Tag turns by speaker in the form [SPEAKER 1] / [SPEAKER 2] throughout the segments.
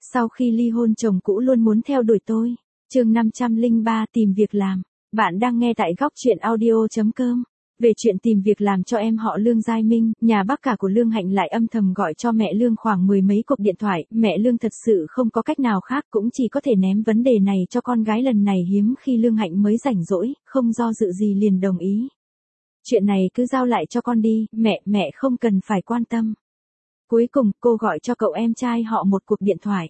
[SPEAKER 1] Sau khi ly hôn chồng cũ luôn muốn theo đuổi tôi. Chương 503 tìm việc làm. Bạn đang nghe tại góc truyện audio.com. Về chuyện tìm việc làm cho em họ Lương Giai Minh, nhà bác cả của Lương Hạnh lại âm thầm gọi cho mẹ Lương khoảng 10 mấy cuộc điện thoại. Mẹ Lương thật sự không có cách nào khác, cũng chỉ có thể ném vấn đề này cho con gái. Lần này hiếm khi Lương Hạnh mới rảnh rỗi, không do dự gì liền đồng ý. Chuyện này cứ giao lại cho con đi, mẹ không cần phải quan tâm. Cuối cùng, cô gọi cho cậu em trai họ một cuộc điện thoại.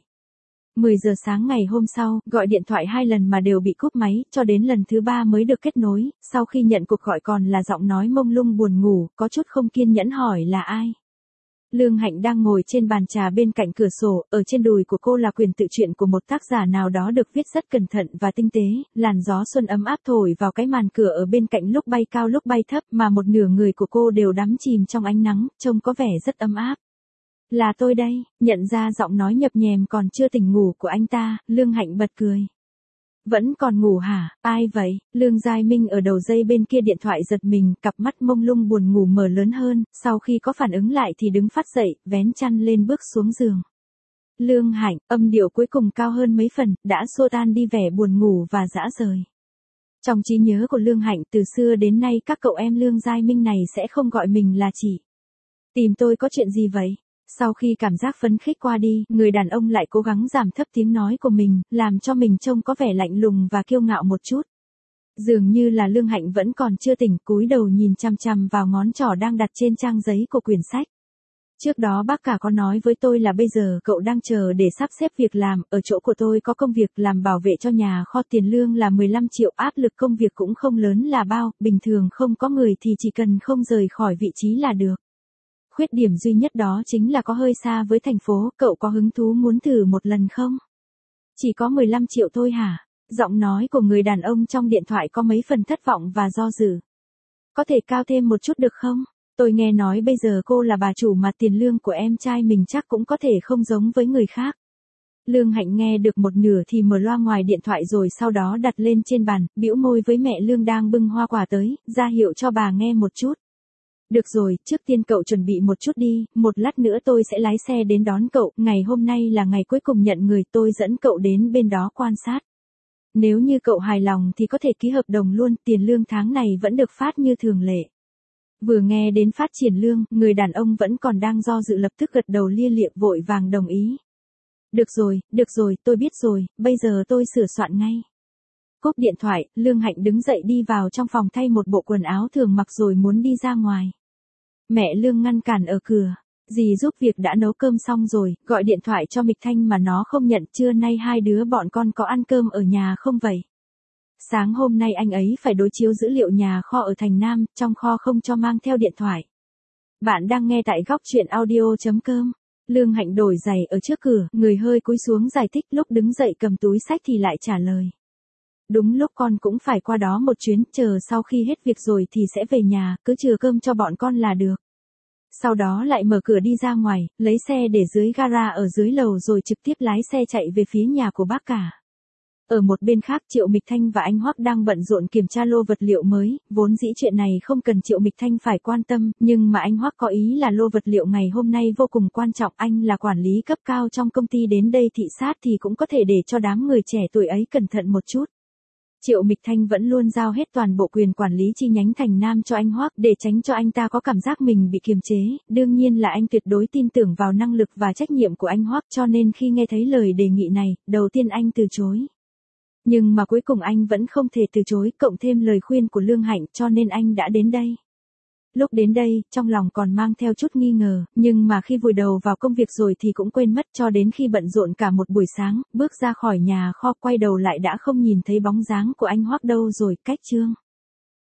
[SPEAKER 1] 10 giờ sáng ngày hôm sau, gọi điện thoại 2 lần mà đều bị cúp máy, cho đến lần thứ 3 mới được kết nối. Sau khi nhận cuộc gọi còn là giọng nói mông lung buồn ngủ, có chút không kiên nhẫn hỏi là ai. Lương Hạnh đang ngồi trên bàn trà bên cạnh cửa sổ, ở trên đùi của cô là quyển tự truyện của một tác giả nào đó được viết rất cẩn thận và tinh tế. Làn gió xuân ấm áp thổi vào cái màn cửa ở bên cạnh, lúc bay cao lúc bay thấp, mà một nửa người của cô đều đắm chìm trong ánh nắng, trông có vẻ rất ấm áp. Là tôi đây, nhận ra giọng nói nhập nhèm còn chưa tỉnh ngủ của anh ta, Lương Hạnh bật cười. Vẫn còn ngủ hả, ai vậy? Lương Giai Minh ở đầu dây bên kia điện thoại giật mình, cặp mắt mông lung buồn ngủ mở lớn hơn, sau khi có phản ứng lại thì đứng phát dậy, vén chăn lên bước xuống giường. Lương Hạnh, âm điệu cuối cùng cao hơn mấy phần, đã xua tan đi vẻ buồn ngủ và dã rời. Trong trí nhớ của Lương Hạnh, từ xưa đến nay các cậu em Lương Giai Minh này sẽ không gọi mình là chị. Tìm tôi có chuyện gì vậy? Sau khi cảm giác phấn khích qua đi, người đàn ông lại cố gắng giảm thấp tiếng nói của mình, làm cho mình trông có vẻ lạnh lùng và kiêu ngạo một chút. Dường như là Lương Hạnh vẫn còn chưa tỉnh, cúi đầu nhìn chằm chằm vào ngón trỏ đang đặt trên trang giấy của quyển sách. Trước đó bác cả có nói với tôi là bây giờ cậu đang chờ để sắp xếp việc làm, ở chỗ của tôi có công việc làm bảo vệ cho nhà kho, tiền lương là 15 triệu, áp lực công việc cũng không lớn là bao, bình thường không có người thì chỉ cần không rời khỏi vị trí là được. Khuyết điểm duy nhất đó chính là có hơi xa với thành phố, cậu có hứng thú muốn thử một lần không? Chỉ có 15 triệu thôi hả? Giọng nói của người đàn ông trong điện thoại có mấy phần thất vọng và do dự. Có thể cao thêm một chút được không? Tôi nghe nói bây giờ cô là bà chủ mà tiền lương của em trai mình chắc cũng có thể không giống với người khác. Lương Hạnh nghe được một nửa thì mở loa ngoài điện thoại rồi sau đó đặt lên trên bàn, bĩu môi với mẹ Lương đang bưng hoa quả tới, ra hiệu cho bà nghe một chút. Được rồi, trước tiên cậu chuẩn bị một chút đi, một lát nữa tôi sẽ lái xe đến đón cậu, ngày hôm nay là ngày cuối cùng nhận người, tôi dẫn cậu đến bên đó quan sát. Nếu như cậu hài lòng thì có thể ký hợp đồng luôn, tiền lương tháng này vẫn được phát như thường lệ. Vừa nghe đến phát triển lương, người đàn ông vẫn còn đang do dự lập tức gật đầu lia lịa vội vàng đồng ý. Được rồi, tôi biết rồi, bây giờ tôi sửa soạn ngay. Cúp điện thoại, Lương Hạnh đứng dậy đi vào trong phòng thay một bộ quần áo thường mặc rồi muốn đi ra ngoài. Mẹ Lương ngăn cản ở cửa. Dì giúp việc đã nấu cơm xong rồi, gọi điện thoại cho Mịch Thanh mà nó không nhận, trưa nay hai đứa bọn con có ăn cơm ở nhà không vậy? Sáng hôm nay anh ấy phải đối chiếu dữ liệu nhà kho ở thành Nam, trong kho không cho mang theo điện thoại. Bạn đang nghe tại góc truyện audio.com. Lương Hạnh đổi giày ở trước cửa, người hơi cúi xuống giải thích, lúc đứng dậy cầm túi sách thì lại trả lời. Đúng lúc con cũng phải qua đó một chuyến, chờ sau khi hết việc rồi thì sẽ về nhà, cứ chừa cơm cho bọn con là được. Sau đó lại mở cửa đi ra ngoài, lấy xe để dưới gara ở dưới lầu rồi trực tiếp lái xe chạy về phía nhà của bác cả. Ở một bên khác, Triệu Mịch Thanh và anh Hoắc đang bận rộn kiểm tra lô vật liệu mới, vốn dĩ chuyện này không cần Triệu Mịch Thanh phải quan tâm, nhưng mà anh Hoắc có ý là lô vật liệu ngày hôm nay vô cùng quan trọng, anh là quản lý cấp cao trong công ty đến đây thị sát thì cũng có thể để cho đám người trẻ tuổi ấy cẩn thận một chút. Triệu Mịch Thanh vẫn luôn giao hết toàn bộ quyền quản lý chi nhánh thành Nam cho anh Hoắc để tránh cho anh ta có cảm giác mình bị kiềm chế, đương nhiên là anh tuyệt đối tin tưởng vào năng lực và trách nhiệm của anh Hoắc, cho nên khi nghe thấy lời đề nghị này, đầu tiên anh từ chối. Nhưng mà cuối cùng anh vẫn không thể từ chối, cộng thêm lời khuyên của Lương Hạnh, cho nên anh đã đến đây. Lúc đến đây, trong lòng còn mang theo chút nghi ngờ, nhưng mà khi vùi đầu vào công việc rồi thì cũng quên mất, cho đến khi bận rộn cả một buổi sáng, bước ra khỏi nhà kho quay đầu lại đã không nhìn thấy bóng dáng của anh Hoắc đâu rồi. Cách chương